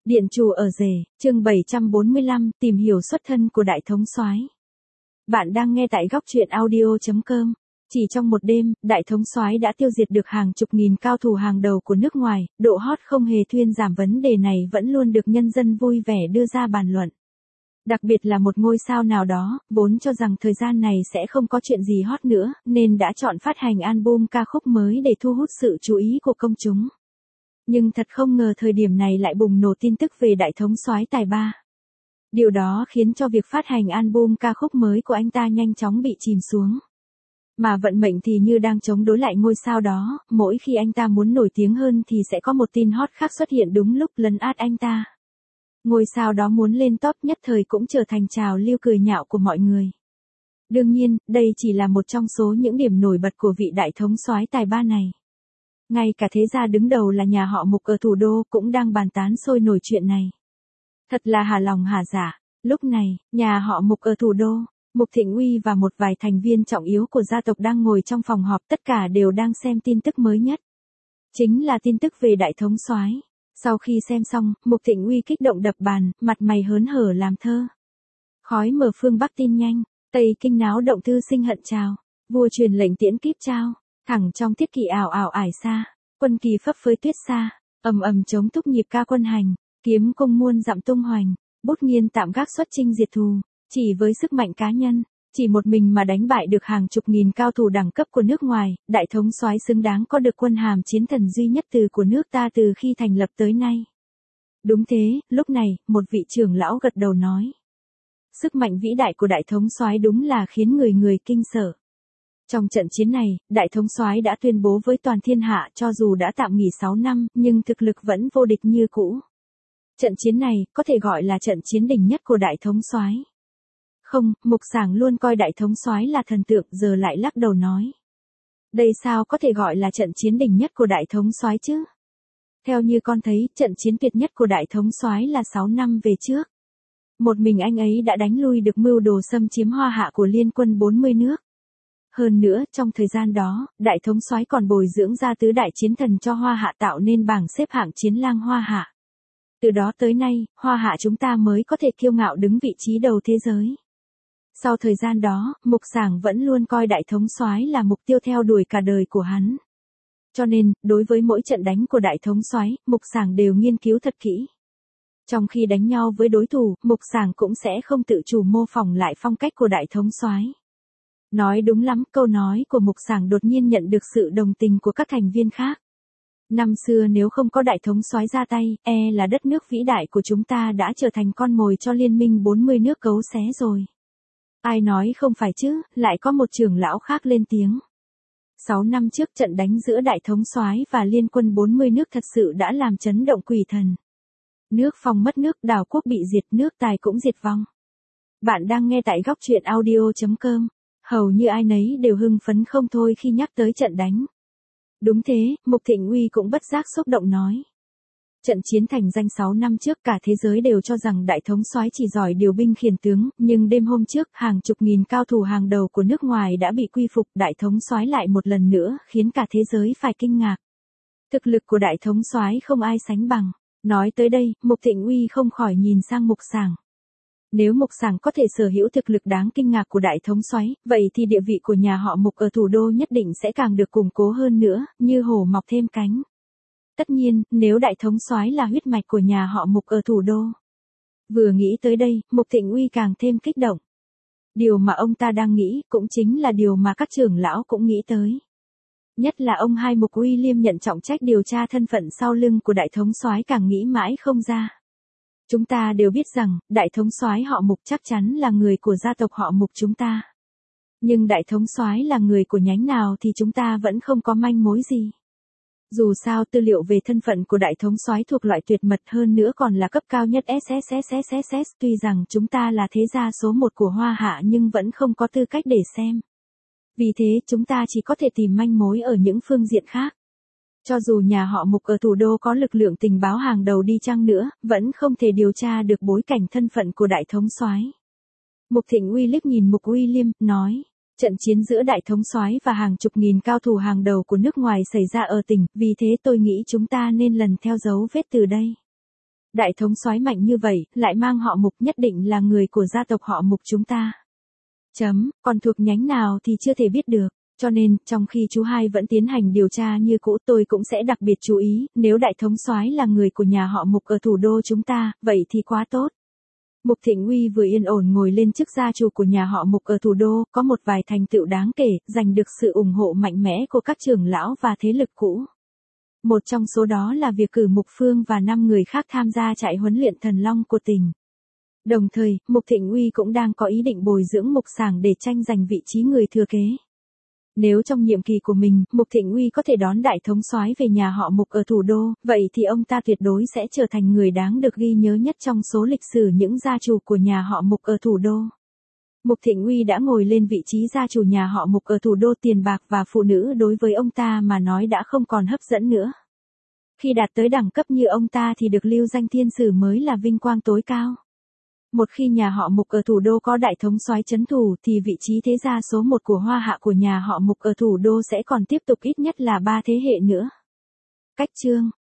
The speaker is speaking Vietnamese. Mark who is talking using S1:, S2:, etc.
S1: Điện Chủ ở rể, chương 745, tìm hiểu xuất thân của Đại Thống soái. Bạn đang nghe tại góc truyện audio.com. Chỉ trong một đêm, Đại Thống soái đã tiêu diệt được hàng chục nghìn cao thủ hàng đầu của nước ngoài, độ hot không hề thuyên giảm. Vấn đề này vẫn luôn được nhân dân vui vẻ đưa ra bàn luận. Đặc biệt là một ngôi sao nào đó, vốn cho rằng thời gian này sẽ không có chuyện gì hot nữa, nên đã chọn phát hành album ca khúc mới để thu hút sự chú ý của công chúng. Nhưng thật không ngờ thời điểm này lại bùng nổ tin tức về Đại Thống soái tài ba. Điều đó khiến cho việc phát hành album ca khúc mới của anh ta nhanh chóng bị chìm xuống. Mà vận mệnh thì như đang chống đối lại ngôi sao đó, mỗi khi anh ta muốn nổi tiếng hơn thì sẽ có một tin hot khác xuất hiện đúng lúc lấn át anh ta. Ngôi sao đó muốn lên top nhất thời cũng trở thành trào lưu cười nhạo của mọi người. Đương nhiên, đây chỉ là một trong số những điểm nổi bật của vị Đại Thống soái tài ba này. Ngay cả thế gia đứng đầu là nhà họ Mục ở thủ đô cũng đang bàn tán sôi nổi chuyện này. Thật là hả lòng hả dạ. Lúc này, nhà họ Mục ở thủ đô, Mục Thịnh Uy và một vài thành viên trọng yếu của gia tộc đang ngồi trong phòng họp, tất cả đều đang xem tin tức mới nhất. Chính là tin tức về Đại Thống soái. Sau khi xem xong, Mục Thịnh Uy kích động đập bàn, mặt mày hớn hở làm thơ. Khói mở phương Bắc tin nhanh, Tây Kinh náo động thư sinh hận trào, vua truyền lệnh tiễn kíp trao. Thẳng trong thiết kỵ ảo ảo ải xa, quân kỳ phấp phới tuyết xa, ầm ầm chống thúc nhịp ca quân hành, kiếm cung muôn dặm tung hoành, bút nghiên tạm gác xuất chinh diệt thù, chỉ với sức mạnh cá nhân, chỉ một mình mà đánh bại được hàng chục nghìn cao thủ đẳng cấp của nước ngoài, Đại Thống soái xứng đáng có được quân hàm chiến thần duy nhất của nước ta từ khi thành lập tới nay. Đúng thế, lúc này, một vị trưởng lão gật đầu nói. Sức mạnh vĩ đại của Đại Thống soái đúng là khiến người kinh sợ. Trong trận chiến này, Đại Thống soái đã tuyên bố với toàn thiên hạ cho dù đã tạm nghỉ 6 năm, nhưng thực lực vẫn vô địch như cũ. Trận chiến này, có thể gọi là trận chiến đỉnh nhất của Đại Thống soái. Không, Mục Sảng luôn coi Đại Thống soái là thần tượng, giờ lại lắc đầu nói. Đây sao có thể gọi là trận chiến đỉnh nhất của Đại Thống soái chứ? Theo như con thấy, trận chiến tuyệt nhất của Đại Thống soái là 6 năm về trước. Một mình anh ấy đã đánh lui được mưu đồ xâm chiếm Hoa Hạ của liên quân 40 nước. Hơn nữa, trong thời gian đó, Đại Thống soái còn bồi dưỡng ra tứ đại chiến thần cho Hoa Hạ, tạo nên bảng xếp hạng chiến lang Hoa Hạ. Từ đó tới nay, Hoa Hạ chúng ta mới có thể kiêu ngạo đứng vị trí đầu thế giới. Sau thời gian đó, Mục Sảng vẫn luôn coi Đại Thống soái là mục tiêu theo đuổi cả đời của hắn. Cho nên, đối với mỗi trận đánh của Đại Thống soái, Mục Sảng đều nghiên cứu thật kỹ. Trong khi đánh nhau với đối thủ, Mục Sảng cũng sẽ không tự chủ mô phỏng lại phong cách của Đại Thống soái. Nói đúng lắm, câu nói của Mục Sảng đột nhiên nhận được sự đồng tình của các thành viên khác. Năm xưa nếu không có Đại Thống soái ra tay, là đất nước vĩ đại của chúng ta đã trở thành con mồi cho liên minh 40 nước cấu xé rồi. Ai nói không phải chứ, lại có một trưởng lão khác lên tiếng. 6 năm trước trận đánh giữa Đại Thống soái và liên quân 40 nước thật sự đã làm chấn động quỷ thần. Nước Phong mất nước, đảo quốc bị diệt, nước Tài cũng diệt vong. Bạn đang nghe tại góc truyện audio.com. Hầu như ai nấy đều hưng phấn không thôi khi nhắc tới trận đánh. Đúng thế, Mục Thịnh Uy cũng bất giác xúc động nói. Trận chiến thành danh 6 năm trước cả thế giới đều cho rằng Đại Thống soái chỉ giỏi điều binh khiển tướng, nhưng đêm hôm trước hàng chục nghìn cao thủ hàng đầu của nước ngoài đã bị quy phục, Đại Thống soái lại một lần nữa khiến cả thế giới phải kinh ngạc. Thực lực của Đại Thống soái không ai sánh bằng. Nói tới đây, Mục Thịnh Uy không khỏi nhìn sang Mục Sảng. Nếu Mục Sảng có thể sở hữu thực lực đáng kinh ngạc của Đại Thống soái, vậy thì địa vị của nhà họ Mục ở thủ đô nhất định sẽ càng được củng cố hơn nữa, như hổ mọc thêm cánh. Tất nhiên, nếu Đại Thống soái là huyết mạch của nhà họ Mục ở thủ đô. Vừa nghĩ tới đây, Mục Thịnh Uy càng thêm kích động. Điều mà ông ta đang nghĩ cũng chính là điều mà các trưởng lão cũng nghĩ tới. Nhất là ông hai Mục William nhận trọng trách điều tra thân phận sau lưng của Đại Thống soái càng nghĩ mãi không ra. Chúng ta đều biết rằng, Đại Thống soái họ Mục chắc chắn là người của gia tộc họ Mục chúng ta. Nhưng Đại Thống soái là người của nhánh nào thì chúng ta vẫn không có manh mối gì. Dù sao tư liệu về thân phận của Đại Thống soái thuộc loại tuyệt mật, hơn nữa còn là cấp cao nhất SSSSSS, tuy rằng chúng ta là thế gia số 1 của Hoa Hạ nhưng vẫn không có tư cách để xem. Vì thế chúng ta chỉ có thể tìm manh mối ở những phương diện khác. Cho dù nhà họ Mục ở thủ đô có lực lượng tình báo hàng đầu đi chăng nữa, vẫn không thể điều tra được bối cảnh thân phận của Đại Thống soái. Mục Thịnh Uy liếc nhìn Mục William, nói, trận chiến giữa Đại Thống soái và hàng chục nghìn cao thủ hàng đầu của nước ngoài xảy ra ở tỉnh, vì thế tôi nghĩ chúng ta nên lần theo dấu vết từ đây. Đại thống soái mạnh như vậy, lại mang họ Mục, nhất định là người của gia tộc họ Mục chúng ta. Còn thuộc nhánh nào thì chưa thể biết được. Cho nên, trong khi chú hai vẫn tiến hành điều tra như cũ, tôi cũng sẽ đặc biệt chú ý, nếu đại thống soái là người của nhà họ Mục ở thủ đô chúng ta, vậy thì quá tốt. Mục Thịnh Uy vừa yên ổn ngồi lên chức gia chủ của nhà họ Mục ở thủ đô, có một vài thành tựu đáng kể, giành được sự ủng hộ mạnh mẽ của các trưởng lão và thế lực cũ. Một trong số đó là việc cử Mục Phương và 5 người khác tham gia trại huấn luyện thần long của tỉnh. Đồng thời, Mục Thịnh Uy cũng đang có ý định bồi dưỡng Mục Sảng để tranh giành vị trí người thừa kế. Nếu trong nhiệm kỳ của mình, Mục Thịnh Uy có thể đón đại thống soái về nhà họ Mục ở thủ đô, vậy thì ông ta tuyệt đối sẽ trở thành người đáng được ghi nhớ nhất trong số lịch sử những gia chủ của nhà họ Mục ở thủ đô. Mục Thịnh Uy đã ngồi lên vị trí gia chủ nhà họ Mục ở thủ đô, tiền bạc và phụ nữ đối với ông ta mà nói đã không còn hấp dẫn nữa. Khi đạt tới đẳng cấp như ông ta thì được lưu danh thiên sử mới là vinh quang tối cao. Một khi nhà họ Mục ở thủ đô có đại thống soái trấn thủ thì vị trí thế gia số 1 của Hoa Hạ của nhà họ Mục ở thủ đô sẽ còn tiếp tục ít nhất là 3 thế hệ nữa. Cách chương